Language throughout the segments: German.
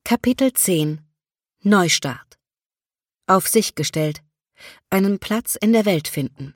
Kapitel 10 Neustart. Auf sich gestellt. Einen Platz in der Welt finden.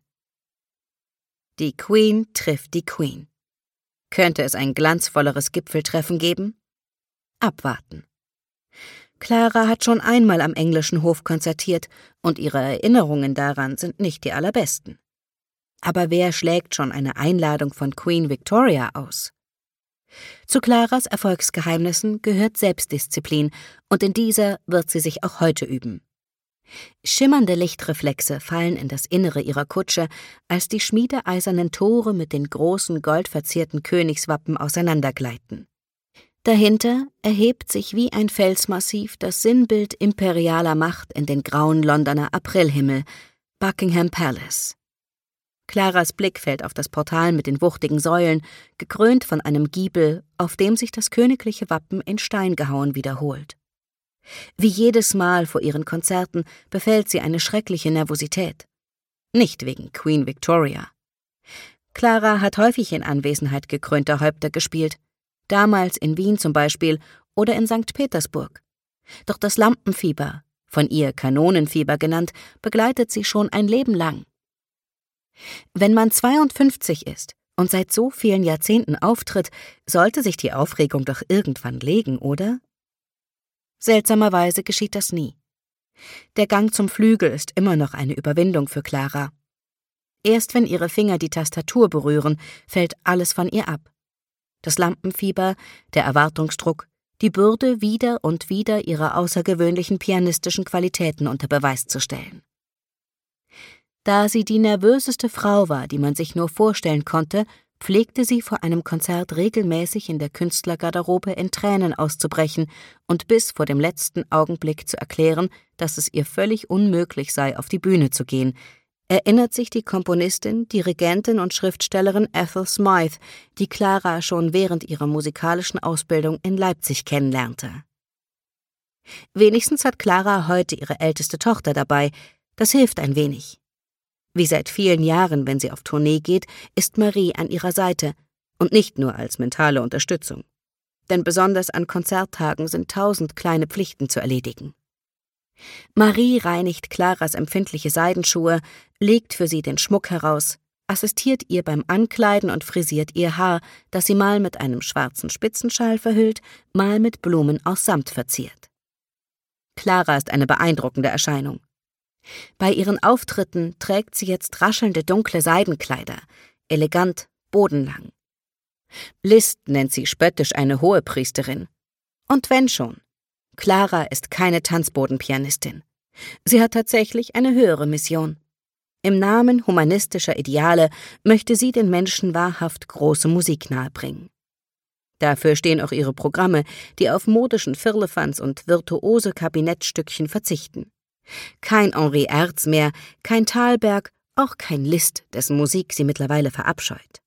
Die Queen trifft die Queen. Könnte es ein glanzvolleres Gipfeltreffen geben? Abwarten. Clara hat schon einmal am englischen Hof konzertiert und ihre Erinnerungen daran sind nicht die allerbesten. Aber wer schlägt schon eine Einladung von Queen Victoria aus? Zu Claras Erfolgsgeheimnissen gehört Selbstdisziplin, und in dieser wird sie sich auch heute üben. Schimmernde Lichtreflexe fallen in das Innere ihrer Kutsche, als die schmiedeeisernen Tore mit den großen goldverzierten Königswappen auseinandergleiten. Dahinter erhebt sich wie ein Felsmassiv das Sinnbild imperialer Macht in den grauen Londoner Aprilhimmel, Buckingham Palace. Claras Blick fällt auf das Portal mit den wuchtigen Säulen, gekrönt von einem Giebel, auf dem sich das königliche Wappen in Stein gehauen wiederholt. Wie jedes Mal vor ihren Konzerten befällt sie eine schreckliche Nervosität. Nicht wegen Queen Victoria. Clara hat häufig in Anwesenheit gekrönter Häupter gespielt, damals in Wien zum Beispiel oder in St. Petersburg. Doch das Lampenfieber, von ihr Kanonenfieber genannt, begleitet sie schon ein Leben lang. Wenn man 52 ist und seit so vielen Jahrzehnten auftritt, sollte sich die Aufregung doch irgendwann legen, oder? Seltsamerweise geschieht das nie. Der Gang zum Flügel ist immer noch eine Überwindung für Clara. Erst wenn ihre Finger die Tastatur berühren, fällt alles von ihr ab. Das Lampenfieber, der Erwartungsdruck, die Bürde, wieder und wieder ihre außergewöhnlichen pianistischen Qualitäten unter Beweis zu stellen. Da sie die nervöseste Frau war, die man sich nur vorstellen konnte, pflegte sie vor einem Konzert regelmäßig in der Künstlergarderobe in Tränen auszubrechen und bis vor dem letzten Augenblick zu erklären, dass es ihr völlig unmöglich sei, auf die Bühne zu gehen, erinnert sich die Komponistin, Dirigentin und Schriftstellerin Ethel Smythe, die Clara schon während ihrer musikalischen Ausbildung in Leipzig kennenlernte. Wenigstens hat Clara heute ihre älteste Tochter dabei, das hilft ein wenig. Wie seit vielen Jahren, wenn sie auf Tournee geht, ist Marie an ihrer Seite und nicht nur als mentale Unterstützung. Denn besonders an Konzerttagen sind 1000 kleine Pflichten zu erledigen. Marie reinigt Claras empfindliche Seidenschuhe, legt für sie den Schmuck heraus, assistiert ihr beim Ankleiden und frisiert ihr Haar, das sie mal mit einem schwarzen Spitzenschal verhüllt, mal mit Blumen aus Samt verziert. Clara ist eine beeindruckende Erscheinung. Bei ihren Auftritten trägt sie jetzt raschelnde dunkle Seidenkleider, elegant, bodenlang. Liszt nennt sie spöttisch eine Hohepriesterin. Und wenn schon. Clara ist keine Tanzbodenpianistin. Sie hat tatsächlich eine höhere Mission. Im Namen humanistischer Ideale möchte sie den Menschen wahrhaft große Musik nahebringen. Dafür stehen auch ihre Programme, die auf modischen Firlefanz und virtuose Kabinettstückchen verzichten. Kein Henri Erz mehr, kein Thalberg, auch kein Liszt, dessen Musik sie mittlerweile verabscheut.